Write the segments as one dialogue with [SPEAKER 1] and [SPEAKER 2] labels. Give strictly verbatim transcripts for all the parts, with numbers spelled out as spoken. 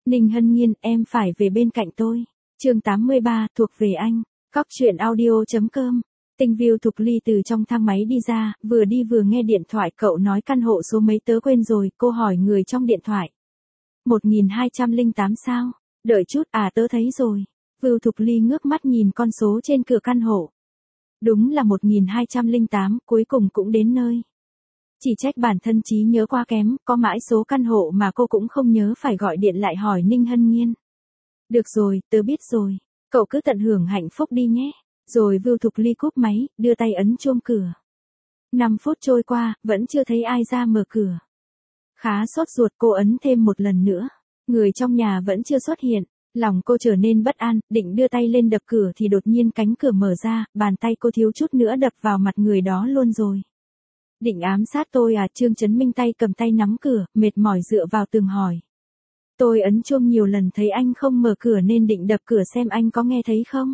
[SPEAKER 1] Ninh Hân Nhiên, em phải về bên cạnh tôi. Chương tám mươi ba, thuộc về anh. Cóc truyện audio.com. Tinh Viu Thục Ly từ trong thang máy đi ra, vừa đi vừa nghe điện thoại. Cậu nói căn hộ số mấy tớ quên rồi, cô hỏi người trong điện thoại. một nghìn hai trăm lẻ tám sao? Đợi chút, à tớ thấy rồi. Viu Thục Ly ngước mắt nhìn con số trên cửa căn hộ. Đúng là một nghìn hai trăm lẻ tám, cuối cùng cũng đến nơi. Chỉ trách bản thân trí nhớ quá kém, có mãi số căn hộ mà cô cũng không nhớ, phải gọi điện lại hỏi Ninh Hân Nhiên. Được rồi, tớ biết rồi. Cậu cứ tận hưởng hạnh phúc đi nhé. Rồi Viu Thục Ly cúp máy, đưa tay ấn chuông cửa. năm phút trôi qua, vẫn chưa thấy ai ra mở cửa. Khá sốt ruột, cô ấn thêm một lần nữa. Người trong nhà vẫn chưa xuất hiện. Lòng cô trở nên bất an, định đưa tay lên đập cửa thì đột nhiên cánh cửa mở ra, bàn tay cô thiếu chút nữa đập vào mặt người đó luôn rồi. Định ám sát tôi à? Trương Chấn Minh tay cầm tay nắm cửa, mệt mỏi dựa vào tường hỏi. Tôi ấn chuông nhiều lần thấy anh không mở cửa nên định đập cửa xem anh có nghe thấy không.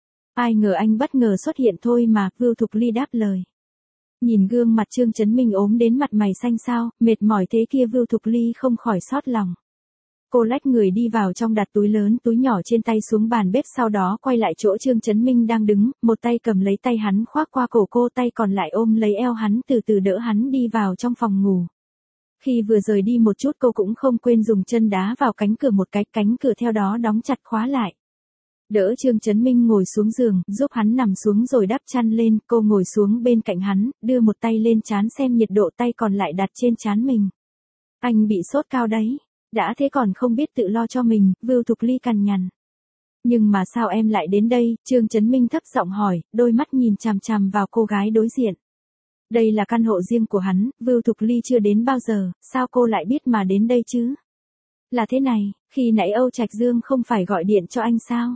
[SPEAKER 1] Ai ngờ anh bất ngờ xuất hiện thôi mà, Viu Thục Ly đáp lời. Nhìn gương mặt Trương Chấn Minh ốm đến mặt mày xanh xao, mệt mỏi thế kia, Viu Thục Ly không khỏi xót lòng. Cô lách người đi vào trong, đặt túi lớn túi nhỏ trên tay xuống bàn bếp, sau đó quay lại chỗ Trương Chấn Minh đang đứng, một tay cầm lấy tay hắn khoác qua cổ cô, tay còn lại ôm lấy eo hắn, từ từ đỡ hắn đi vào trong phòng ngủ. Khi vừa rời đi một chút, cô cũng không quên dùng chân đá vào cánh cửa một cái, cánh cửa theo đó đóng chặt khóa lại. Đỡ Trương Chấn Minh ngồi xuống giường, giúp hắn nằm xuống rồi đắp chăn lên, cô ngồi xuống bên cạnh hắn, đưa một tay lên trán xem nhiệt độ, tay còn lại đặt trên trán mình. Anh bị sốt cao đấy. Đã thế còn không biết tự lo cho mình, Viu Thục Ly cằn nhằn. Nhưng mà sao em lại đến đây? Trương Chấn Minh thấp giọng hỏi, đôi mắt nhìn chằm chằm vào cô gái đối diện. Đây là căn hộ riêng của hắn, Viu Thục Ly chưa đến bao giờ, sao cô lại biết mà đến đây chứ? Là thế này, khi nãy Âu Trạch Dương không phải gọi điện cho anh sao?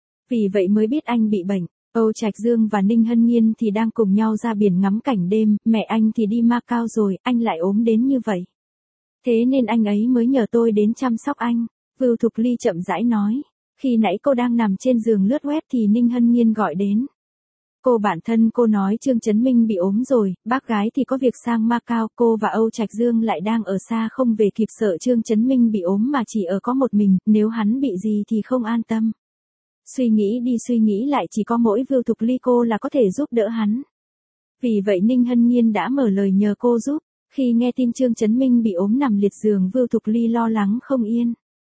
[SPEAKER 1] Vì vậy mới biết anh bị bệnh. Âu Trạch Dương và Ninh Hân Nhiên thì đang cùng nhau ra biển ngắm cảnh đêm, mẹ anh thì đi Macau rồi, anh lại ốm đến như vậy. Thế nên anh ấy mới nhờ tôi đến chăm sóc anh. Viu Thục Ly chậm rãi nói. Khi nãy cô đang nằm trên giường lướt web thì Ninh Hân Nhiên gọi đến. Cô bản thân cô nói Trương Chấn Minh bị ốm rồi, bác gái thì có việc sang Macau, cô và Âu Trạch Dương lại đang ở xa không về kịp, sợ Trương Chấn Minh bị ốm mà chỉ ở có một mình, nếu hắn bị gì thì không an tâm. Suy nghĩ đi suy nghĩ lại, chỉ có mỗi Viu Thục Ly cô là có thể giúp đỡ hắn. Vì vậy Ninh Hân Nhiên đã mở lời nhờ cô giúp. Khi nghe tin Trương Chấn Minh bị ốm nằm liệt giường, Viu Thục Ly lo lắng không yên.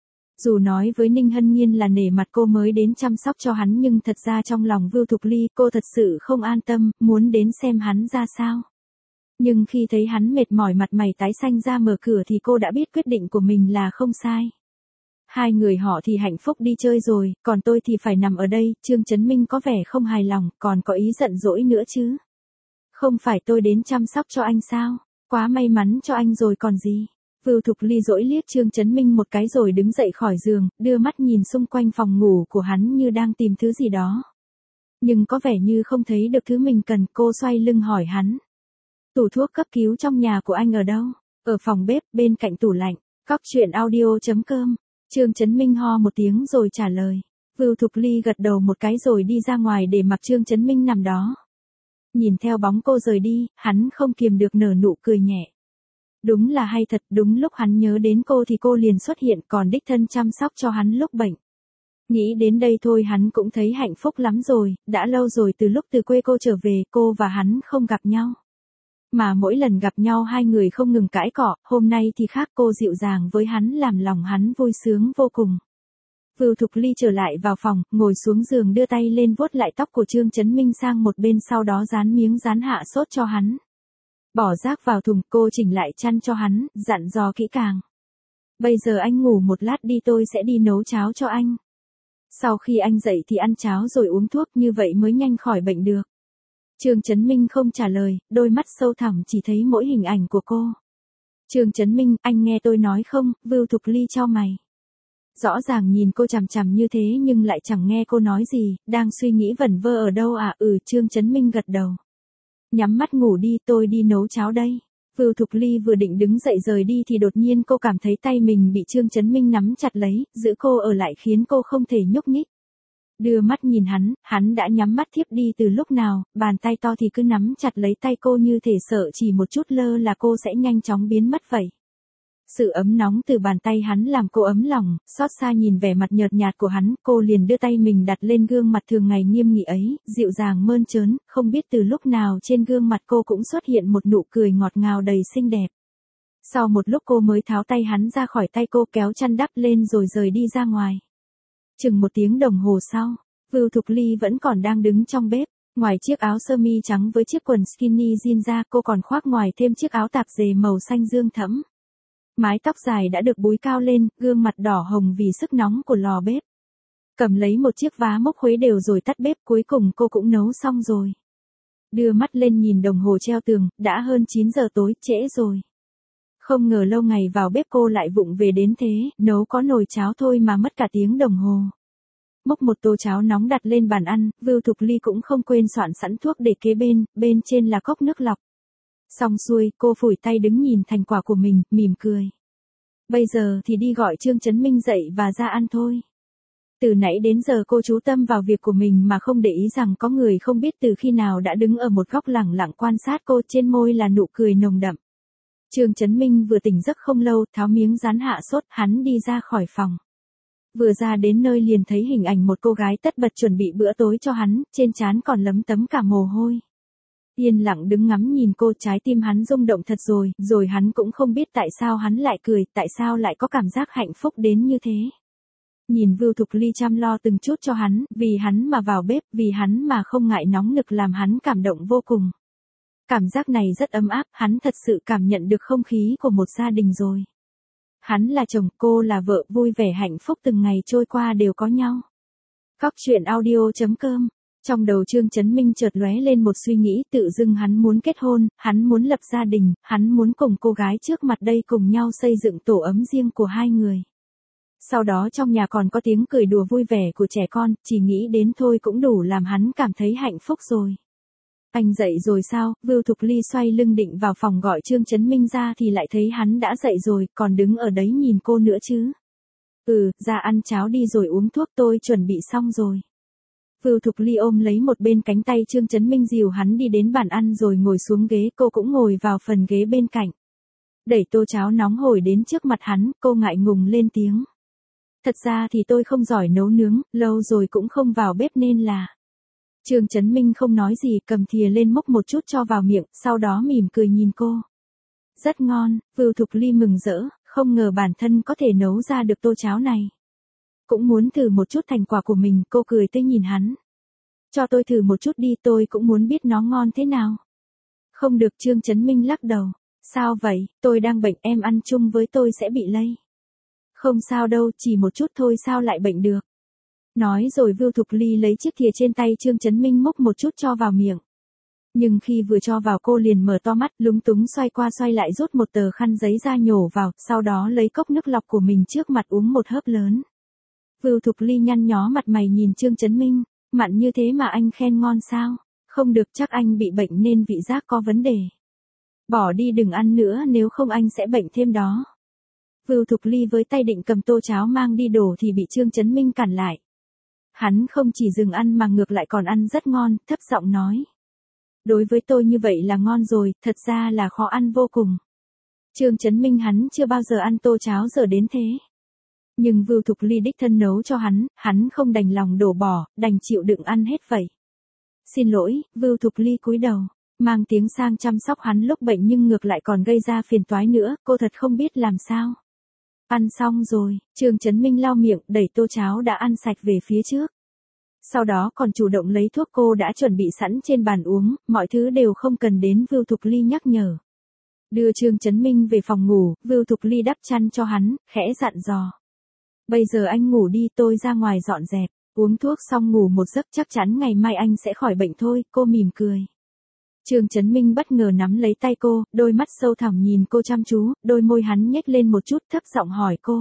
[SPEAKER 1] Dù nói với Ninh Hân Nhiên là nể mặt cô mới đến chăm sóc cho hắn, nhưng thật ra trong lòng Viu Thục Ly cô thật sự không an tâm, muốn đến xem hắn ra sao. Nhưng khi thấy hắn mệt mỏi mặt mày tái xanh ra mở cửa thì cô đã biết quyết định của mình là không sai. Hai người họ thì hạnh phúc đi chơi rồi, còn tôi thì phải nằm ở đây. Trương Chấn Minh có vẻ không hài lòng, còn có ý giận dỗi nữa chứ. Không phải tôi đến chăm sóc cho anh sao? Quá may mắn cho anh rồi còn gì. Viu Thục Ly dỗi liếc Trương Chấn Minh một cái rồi đứng dậy khỏi giường, đưa mắt nhìn xung quanh phòng ngủ của hắn như đang tìm thứ gì đó. Nhưng có vẻ như không thấy được thứ mình cần, cô xoay lưng hỏi hắn. Tủ thuốc cấp cứu trong nhà của anh ở đâu? Ở phòng bếp, bên cạnh tủ lạnh. Cóc truyện audio.com. Trương Chấn Minh ho một tiếng rồi trả lời. Viu Thục Ly gật đầu một cái rồi đi ra ngoài để mặc Trương Chấn Minh nằm đó. Nhìn theo bóng cô rời đi, hắn không kiềm được nở nụ cười nhẹ. Đúng là hay thật, đúng lúc hắn nhớ đến cô thì cô liền xuất hiện, còn đích thân chăm sóc cho hắn lúc bệnh. Nghĩ đến đây thôi hắn cũng thấy hạnh phúc lắm rồi, đã lâu rồi từ lúc từ quê cô trở về, cô và hắn không gặp nhau. Mà mỗi lần gặp nhau hai người không ngừng cãi cọ, hôm nay thì khác, cô dịu dàng với hắn làm lòng hắn vui sướng vô cùng. Viu Thục Ly trở lại vào phòng, ngồi xuống giường đưa tay lên vuốt lại tóc của Trương Chấn Minh sang một bên, sau đó dán miếng dán hạ sốt cho hắn. Bỏ rác vào thùng, cô chỉnh lại chăn cho hắn, dặn dò kỹ càng. Bây giờ anh ngủ một lát đi, tôi sẽ đi nấu cháo cho anh. Sau khi anh dậy thì ăn cháo rồi uống thuốc, như vậy mới nhanh khỏi bệnh được. Trương Chấn Minh không trả lời, đôi mắt sâu thẳm chỉ thấy mỗi hình ảnh của cô. Trương Chấn Minh, anh nghe tôi nói không? Viu Thục Ly chau mày. Rõ ràng nhìn cô chằm chằm như thế nhưng lại chẳng nghe cô nói gì, đang suy nghĩ vẩn vơ ở đâu à? Ừ, Trương Chấn Minh gật đầu. Nhắm mắt ngủ đi, tôi đi nấu cháo đây. Viu Thục Ly vừa định đứng dậy rời đi thì đột nhiên cô cảm thấy tay mình bị Trương Chấn Minh nắm chặt lấy, giữ cô ở lại khiến cô không thể nhúc nhích. Đưa mắt nhìn hắn, hắn đã nhắm mắt thiếp đi từ lúc nào, bàn tay to thì cứ nắm chặt lấy tay cô như thể sợ chỉ một chút lơ là cô sẽ nhanh chóng biến mất vậy. Sự ấm nóng từ bàn tay hắn làm cô ấm lòng, xót xa nhìn vẻ mặt nhợt nhạt của hắn, cô liền đưa tay mình đặt lên gương mặt thường ngày nghiêm nghị ấy, dịu dàng mơn trớn, không biết từ lúc nào trên gương mặt cô cũng xuất hiện một nụ cười ngọt ngào đầy xinh đẹp. Sau một lúc cô mới tháo tay hắn ra khỏi tay cô, kéo chăn đắp lên rồi rời đi ra ngoài. Chừng một tiếng đồng hồ sau, Vưu Thục Ly vẫn còn đang đứng trong bếp. Ngoài chiếc áo sơ mi trắng với chiếc quần skinny jean ra, cô còn khoác ngoài thêm chiếc áo tạp dề màu xanh dương thẫm. Mái tóc dài đã được búi cao lên, gương mặt đỏ hồng vì sức nóng của lò bếp. Cầm lấy một chiếc vá mốc khuấy đều rồi tắt bếp, cuối cùng cô cũng nấu xong rồi. Đưa mắt lên nhìn đồng hồ treo tường, đã hơn chín giờ tối, trễ rồi. Không ngờ lâu ngày vào bếp cô lại vụng về đến thế, nấu có nồi cháo thôi mà mất cả tiếng đồng hồ. Múc một tô cháo nóng đặt lên bàn ăn, Vưu Thục Ly cũng không quên soạn sẵn thuốc để kế bên, bên trên là cốc nước lọc. Xong xuôi, cô phủi tay đứng nhìn thành quả của mình, mỉm cười. Bây giờ thì đi gọi Trương Chấn Minh dậy và ra ăn thôi. Từ nãy đến giờ cô chú tâm vào việc của mình mà không để ý rằng có người không biết từ khi nào đã đứng ở một góc lẳng lặng quan sát cô, trên môi là nụ cười nồng đậm. Trương Chấn Minh vừa tỉnh giấc không lâu, tháo miếng dán hạ sốt, hắn đi ra khỏi phòng. Vừa ra đến nơi liền thấy hình ảnh một cô gái tất bật chuẩn bị bữa tối cho hắn, trên trán còn lấm tấm cả mồ hôi. Yên lặng đứng ngắm nhìn cô, trái tim hắn rung động thật rồi, rồi hắn cũng không biết tại sao hắn lại cười, tại sao lại có cảm giác hạnh phúc đến như thế. Nhìn Vưu Thục Ly chăm lo từng chút cho hắn, vì hắn mà vào bếp, vì hắn mà không ngại nóng nực làm hắn cảm động vô cùng. Cảm giác này rất ấm áp, hắn thật sự cảm nhận được không khí của một gia đình rồi. Hắn là chồng, cô là vợ, vui vẻ hạnh phúc từng ngày trôi qua đều có nhau. Góc truyện audio chấm com. Trong đầu Trương Chấn Minh chợt lóe lên một suy nghĩ, tự dưng hắn muốn kết hôn, hắn muốn lập gia đình, hắn muốn cùng cô gái trước mặt đây cùng nhau xây dựng tổ ấm riêng của hai người. Sau đó trong nhà còn có tiếng cười đùa vui vẻ của trẻ con, chỉ nghĩ đến thôi cũng đủ làm hắn cảm thấy hạnh phúc rồi. Anh dậy rồi sao? Vưu Thục Ly xoay lưng định vào phòng gọi Trương Chấn Minh ra thì lại thấy hắn đã dậy rồi, còn đứng ở đấy nhìn cô nữa chứ. Ừ, ra ăn cháo đi rồi uống thuốc, tôi chuẩn bị xong rồi. Vưu Thục Ly ôm lấy một bên cánh tay Trương Chấn Minh dìu hắn đi đến bàn ăn rồi ngồi xuống ghế, cô cũng ngồi vào phần ghế bên cạnh. Đẩy tô cháo nóng hổi đến trước mặt hắn, cô ngại ngùng lên tiếng. Thật ra thì tôi không giỏi nấu nướng, lâu rồi cũng không vào bếp nên là... Trương Chấn Minh không nói gì, cầm thìa lên múc một chút cho vào miệng, sau đó mỉm cười nhìn cô. Rất ngon, Vưu Thục Ly mừng rỡ, không ngờ bản thân có thể nấu ra được tô cháo này. Cũng muốn thử một chút thành quả của mình, cô cười tươi nhìn hắn. Cho tôi thử một chút đi, tôi cũng muốn biết nó ngon thế nào. Không được, Trương Chấn Minh lắc đầu. Sao vậy, tôi đang bệnh, em ăn chung với tôi sẽ bị lây. Không sao đâu, chỉ một chút thôi sao lại bệnh được. Nói rồi Vưu Thục Ly lấy chiếc thìa trên tay Trương Chấn Minh múc một chút cho vào miệng. Nhưng khi vừa cho vào cô liền mở to mắt, lúng túng xoay qua xoay lại rút một tờ khăn giấy ra nhổ vào, sau đó lấy cốc nước lọc của mình trước mặt uống một hớp lớn. Vưu Thục Ly nhăn nhó mặt mày nhìn Trương Chấn Minh, mặn như thế mà anh khen ngon sao? Không được, chắc anh bị bệnh nên vị giác có vấn đề. Bỏ đi đừng ăn nữa nếu không anh sẽ bệnh thêm đó. Vưu Thục Ly với tay định cầm tô cháo mang đi đổ thì bị Trương Chấn Minh cản lại. Hắn không chỉ dừng ăn mà ngược lại còn ăn rất ngon, thấp giọng nói. Đối với tôi như vậy là ngon rồi, thật ra là khó ăn vô cùng. Trương Chấn Minh hắn chưa bao giờ ăn tô cháo dở đến thế. Nhưng Vưu Thục Ly đích thân nấu cho hắn, hắn không đành lòng đổ bỏ, đành chịu đựng ăn hết vậy. Xin lỗi, Vưu Thục Ly cúi đầu, mang tiếng sang chăm sóc hắn lúc bệnh nhưng ngược lại còn gây ra phiền toái nữa, cô thật không biết làm sao. Ăn xong rồi, Trương Chấn Minh lau miệng, đẩy tô cháo đã ăn sạch về phía trước. Sau đó còn chủ động lấy thuốc cô đã chuẩn bị sẵn trên bàn uống, mọi thứ đều không cần đến Vưu Thục Ly nhắc nhở. Đưa Trương Chấn Minh về phòng ngủ, Vưu Thục Ly đắp chăn cho hắn, khẽ dặn dò. Bây giờ anh ngủ đi, tôi ra ngoài dọn dẹp, uống thuốc xong ngủ một giấc chắc chắn ngày mai anh sẽ khỏi bệnh thôi, cô mỉm cười. Trương Chấn Minh bất ngờ nắm lấy tay cô, đôi mắt sâu thẳm nhìn cô chăm chú, đôi môi hắn nhếch lên một chút thấp giọng hỏi cô.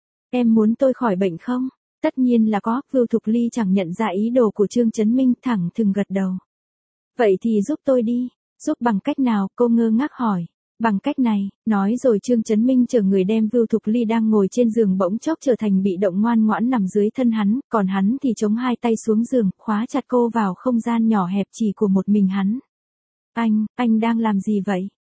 [SPEAKER 1] Em muốn tôi khỏi bệnh không? Tất nhiên là có, Vưu Thục Ly chẳng nhận ra ý đồ của Trương Chấn Minh, thẳng thừng gật đầu. Vậy thì giúp tôi đi, giúp bằng cách nào, cô ngơ ngác hỏi. Bằng cách này, nói rồi Trương Chấn Minh chở người đem Vưu Thục Ly đang ngồi trên giường bỗng chốc trở thành bị động ngoan ngoãn nằm dưới thân hắn, còn hắn thì chống hai tay xuống giường, khóa chặt cô vào không gian nhỏ hẹp chỉ của một mình hắn. Anh, anh đang làm gì vậy?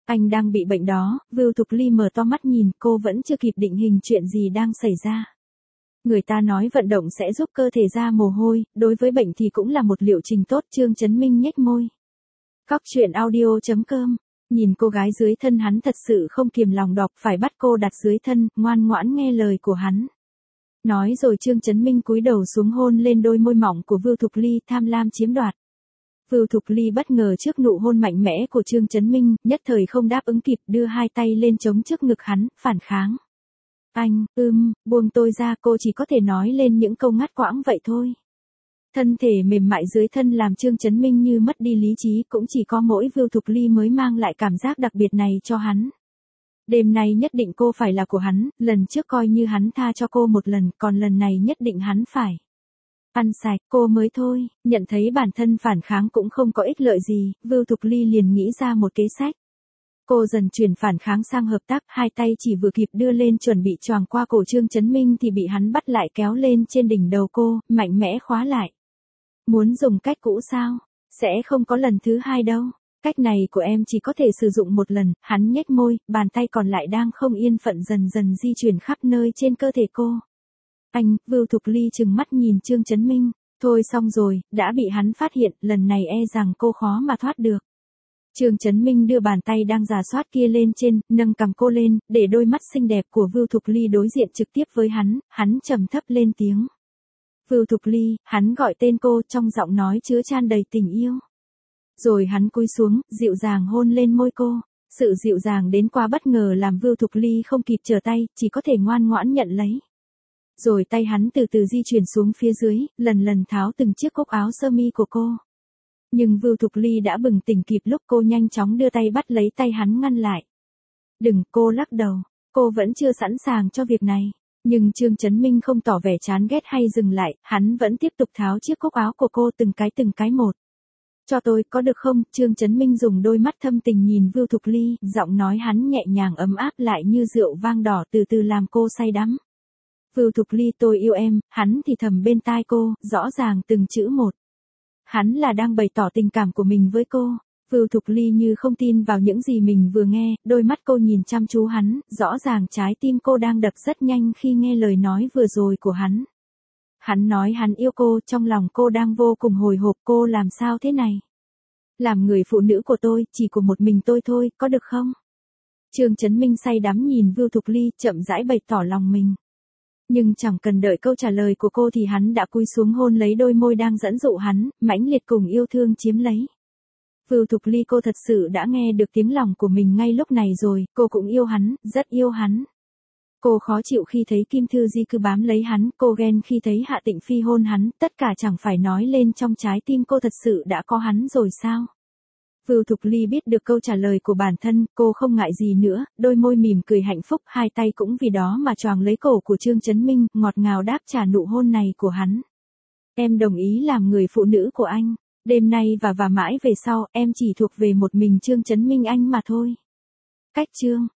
[SPEAKER 1] Anh đang bị bệnh đó, Vưu Thục Ly mở to mắt nhìn, cô vẫn chưa kịp định hình chuyện gì đang xảy ra. Người ta nói vận động sẽ giúp cơ thể ra mồ hôi, đối với bệnh thì cũng là một liệu trình tốt. Trương Chấn Minh nhếch môi. Cóc truyện audio chấm com. Nhìn cô gái dưới thân hắn thật sự không kiềm lòng đọc, phải bắt cô đặt dưới thân, ngoan ngoãn nghe lời của hắn. Nói rồi Trương Chấn Minh cúi đầu xuống hôn lên đôi môi mỏng của Vưu Thục Ly, tham lam chiếm đoạt. Vưu Thục Ly bất ngờ trước nụ hôn mạnh mẽ của Trương Chấn Minh, nhất thời không đáp ứng kịp, đưa hai tay lên chống trước ngực hắn, phản kháng. Anh, ưm, buông tôi ra, cô chỉ có thể nói lên những câu ngắt quãng vậy thôi. Thân thể mềm mại dưới thân làm Trương Chấn Minh như mất đi lý trí, cũng chỉ có mỗi Vưu Thục Ly mới mang lại cảm giác đặc biệt này cho hắn. Đêm nay nhất định cô phải là của hắn, lần trước coi như hắn tha cho cô một lần, còn lần này nhất định hắn phải ăn sạch cô mới thôi. Nhận thấy bản thân phản kháng cũng không có ích lợi gì, Vưu Thục Ly liền nghĩ ra một kế sách. Cô dần chuyển phản kháng sang hợp tác, hai tay chỉ vừa kịp đưa lên chuẩn bị choàng qua cổ Trương Chấn Minh thì bị hắn bắt lại kéo lên trên đỉnh đầu cô, mạnh mẽ khóa lại. Muốn dùng cách cũ sao? Sẽ không có lần thứ hai đâu. Cách này của em chỉ có thể sử dụng một lần. Hắn nhếch môi, bàn tay còn lại đang không yên phận dần dần di chuyển khắp nơi trên cơ thể cô. Anh, Vưu Thục Ly trừng mắt nhìn Trương Chấn Minh. Thôi xong rồi, đã bị hắn phát hiện, lần này e rằng cô khó mà thoát được. Trương Chấn Minh đưa bàn tay đang rà soát kia lên trên, nâng cằm cô lên, để đôi mắt xinh đẹp của Vưu Thục Ly đối diện trực tiếp với hắn, hắn trầm thấp lên tiếng. Vưu Thục Ly, hắn gọi tên cô trong giọng nói chứa chan đầy tình yêu. Rồi hắn cúi xuống, dịu dàng hôn lên môi cô. Sự dịu dàng đến quá bất ngờ làm Vưu Thục Ly không kịp trở tay, chỉ có thể ngoan ngoãn nhận lấy. Rồi tay hắn từ từ di chuyển xuống phía dưới, lần lần tháo từng chiếc cúc áo sơ mi của cô. Nhưng Vưu Thục Ly đã bừng tỉnh kịp lúc cô nhanh chóng đưa tay bắt lấy tay hắn ngăn lại. Đừng, cô lắc đầu, cô vẫn chưa sẵn sàng cho việc này. Nhưng Trương Chấn Minh không tỏ vẻ chán ghét hay dừng lại, hắn vẫn tiếp tục tháo chiếc cúc áo của cô từng cái từng cái một. Cho tôi, có được không? Trương Chấn Minh dùng đôi mắt thâm tình nhìn Vưu Thục Ly, giọng nói hắn nhẹ nhàng ấm áp lại như rượu vang đỏ từ từ làm cô say đắm. Vưu Thục Ly, tôi yêu em, hắn thì thầm bên tai cô, rõ ràng từng chữ một. Hắn là đang bày tỏ tình cảm của mình với cô. Vưu Thục Ly như không tin vào những gì mình vừa nghe, đôi mắt cô nhìn chăm chú hắn, rõ ràng trái tim cô đang đập rất nhanh khi nghe lời nói vừa rồi của hắn. Hắn nói hắn yêu cô, trong lòng cô đang vô cùng hồi hộp, cô làm sao thế này? Làm người phụ nữ của tôi, chỉ của một mình tôi thôi, có được không? Trương Chấn Minh say đắm nhìn Vưu Thục Ly, chậm rãi bày tỏ lòng mình. Nhưng chẳng cần đợi câu trả lời của cô thì hắn đã cúi xuống hôn lấy đôi môi đang dẫn dụ hắn, mãnh liệt cùng yêu thương chiếm lấy. Vưu Thục Ly, cô thật sự đã nghe được tiếng lòng của mình ngay lúc này rồi, cô cũng yêu hắn, rất yêu hắn. Cô khó chịu khi thấy Kim Thư Di cứ bám lấy hắn, cô ghen khi thấy Hạ Tịnh Phi hôn hắn, tất cả chẳng phải nói lên trong trái tim cô thật sự đã có hắn rồi sao? Vưu Thục Ly biết được câu trả lời của bản thân, cô không ngại gì nữa, đôi môi mỉm cười hạnh phúc, hai tay cũng vì đó mà choàng lấy cổ của Trương Chấn Minh, ngọt ngào đáp trả nụ hôn này của hắn. Em đồng ý làm người phụ nữ của anh. Đêm nay và và mãi về sau, em chỉ thuộc về một mình Trương Chấn Minh anh mà thôi. Cách chương